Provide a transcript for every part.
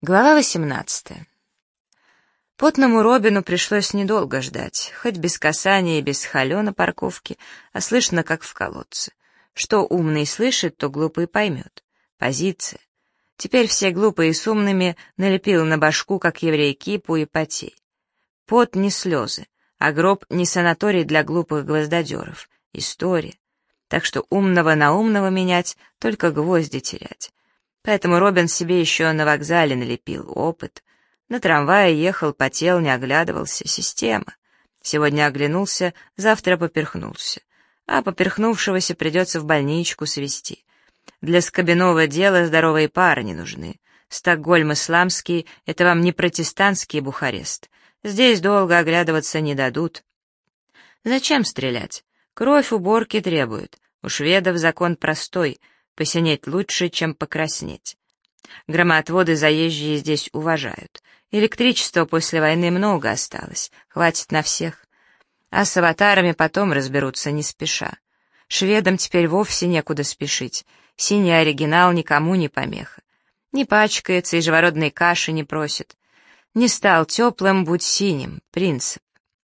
Глава 18. Потному Робину пришлось недолго ждать, хоть без касания и без халё на парковке, а слышно, как в колодце. Что умный слышит, то глупый поймет. Позиция. Теперь все глупые с умными налепил на башку, как еврей, кипу и потей. Пот не слезы, а гроб не санаторий для глупых гвоздодеров. История. Так что умного на умного менять, только гвозди терять. Поэтому Робин себе еще на вокзале налепил опыт. На трамвае ехал, потел, не оглядывался. Система. Сегодня оглянулся, завтра поперхнулся. А поперхнувшегося придется в больничку свезти. Для скобяного дела здоровые пары не нужны. Стокгольм исламский — это вам не протестантский Бухарест. Здесь долго оглядываться не дадут. Зачем стрелять? Кровь уборки требует. У шведов закон простой — посинеть лучше, чем покраснеть. Громоотводы заезжие здесь уважают. Электричества после войны много осталось, хватит на всех. А с аватарами потом разберутся не спеша. Шведам теперь вовсе некуда спешить. Синий оригинал никому не помеха. Не пачкается и живородной каши не просит. Не стал теплым, будь синим, принцип.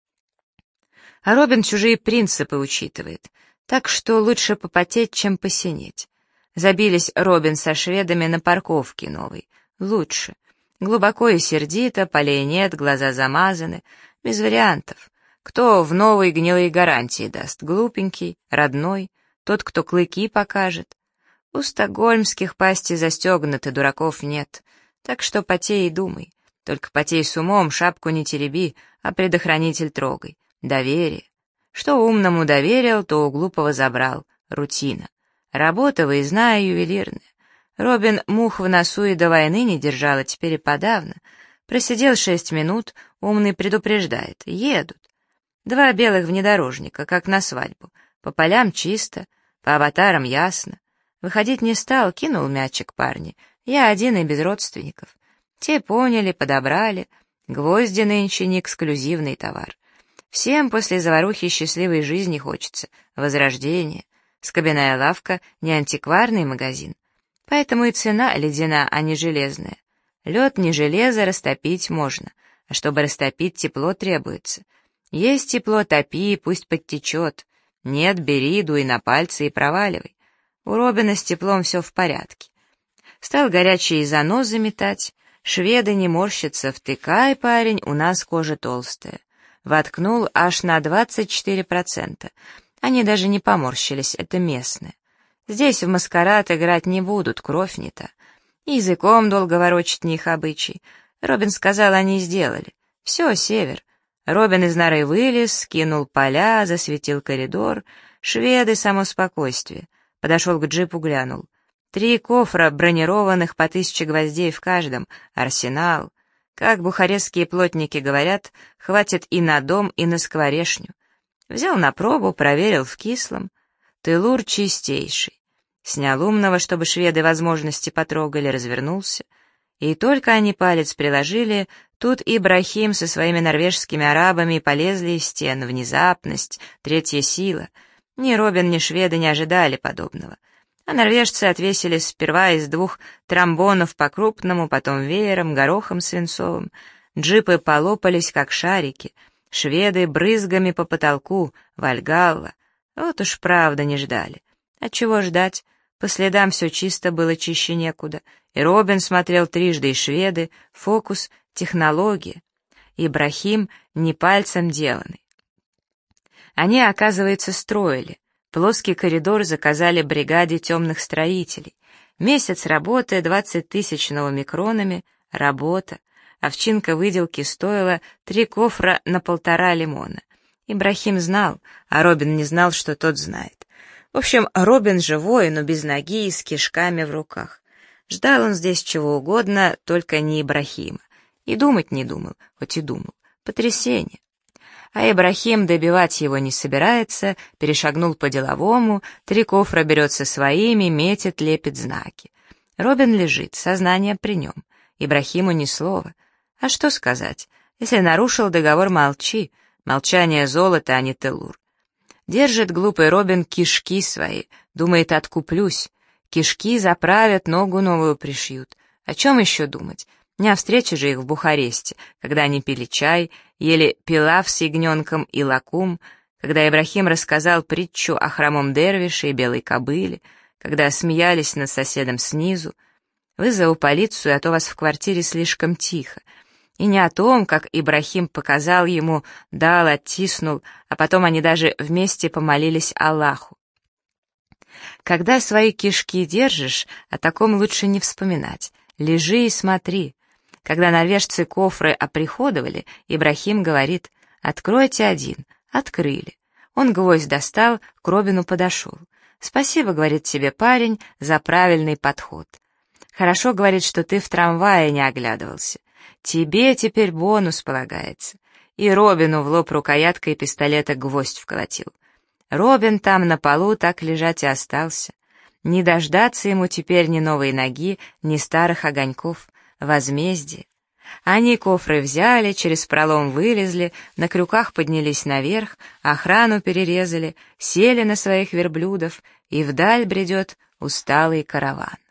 А Робин чужие принципы учитывает, так что лучше попотеть, чем посинеть. Забились Робин со шведами на парковке новой. Лучше. Глубоко и сердито, полей нет, глаза замазаны. Без вариантов. Кто в новой гнилой гарантии даст? Глупенький, родной, тот, кто клыки покажет. У стокгольмских пасти застегнуты, дураков нет. Так что потей и думай. Только потей с умом, шапку не тереби, а предохранитель трогай. Доверие. Что умному доверил, то у глупого забрал. Рутина. Работа выездная, ювелирная. Робин мух в носу и до войны не держал, а теперь и подавно. Просидел 6 минут, умный предупреждает. Едут. 2 белых внедорожника, как на свадьбу. По полям чисто, по аватарам ясно. Выходить не стал, кинул мячик парни. Я один и без родственников. Те поняли, подобрали. Гвозди нынче не эксклюзивный товар. Всем после заварухи счастливой жизни хочется. Возрождение. Скобяная лавка — не антикварный магазин. Поэтому и цена ледяна, а не железная. Лед не железо, растопить можно. А чтобы растопить, тепло требуется. Есть тепло, топи, пусть подтечет. Нет, бери, дуй на пальцы и проваливай. У Робина с теплом все в порядке. Стал горячие занозы метать. Шведы не морщатся, втыкай, парень, у нас кожа толстая. Воткнул аж на 24%. Они даже не поморщились, это местные. Здесь в маскарад играть не будут, кровь не та. Языком долго ворочать не их обычай. Робин сказал, они сделали. Все, север. Робин из норы вылез, скинул поля, засветил коридор. Шведы, само спокойствие. Подошел к джипу, глянул. 3 кофра бронированных по 1000 гвоздей в каждом. Арсенал. Как бухарестские плотники говорят, хватит и на дом, и на скворечню. Взял на пробу, проверил в кислом. Телур чистейший. Снял умного, чтобы шведы возможности потрогали, развернулся. И только они палец приложили, тут Ибрахим со своими норвежскими арабами полезли из стен. Внезапность, третья сила. Ни Робин, ни шведы не ожидали подобного. А норвежцы отвесили сперва из 2 тромбонов по-крупному, потом веером, горохом свинцовым. Джипы полопались, как шарики. Шведы брызгами по потолку, Вальгалла. Вот уж правда не ждали. Отчего ждать? По следам все чисто было, чище некуда. И Робин смотрел трижды, и шведы, фокус, технология. Ибрахим не пальцем деланный. Они, оказывается, строили. Плоский коридор заказали бригаде темных строителей. Месяц работы, 20 тысяч новомикронами, работа. Овчинка выделки стоила 3 кофра на 1,5 лимона. Ибрахим знал, а Робин не знал, что тот знает. В общем, Робин живой, но без ноги и с кишками в руках. Ждал он здесь чего угодно, только не Ибрахима. И думать не думал, хоть и думал. Потрясение. А Ибрахим добивать его не собирается, перешагнул по-деловому, 3 кофра берет со своими, метит, лепит знаки. Робин лежит, сознание при нем. Ибрахиму ни слова. А что сказать? Если нарушил договор, молчи. Молчание золото, а не телур. Держит глупый Робин кишки свои, думает, откуплюсь. Кишки заправят, ногу новую пришьют. О чем еще думать? Не о встрече же их в Бухаресте, когда они пили чай, ели пилав с ягненком и лакум, когда Ибрахим рассказал притчу о хромом дервише и белой кобыле, когда смеялись над соседом снизу. Вызову полицию, а то вас в квартире слишком тихо. И не о том, как Ибрахим показал ему, дал, оттиснул, а потом они даже вместе помолились Аллаху. Когда свои кишки держишь, о таком лучше не вспоминать. Лежи и смотри. Когда норвежцы кофры оприходовали, Ибрахим говорит: «Откройте один». Открыли. Он гвоздь достал, к Робину подошел. «Спасибо, — говорит, — тебе, парень, за правильный подход. Хорошо, — говорит, — что ты в трамвае не оглядывался. Тебе теперь бонус полагается». И Робину в лоб рукояткой пистолета гвоздь вколотил. Робин там на полу так лежать и остался. Не дождаться ему теперь ни новой ноги, ни старых огоньков. Возмездие. Они кофры взяли, через пролом вылезли, на крюках поднялись наверх, охрану перерезали, сели на своих верблюдов, и вдаль бредет усталый караван.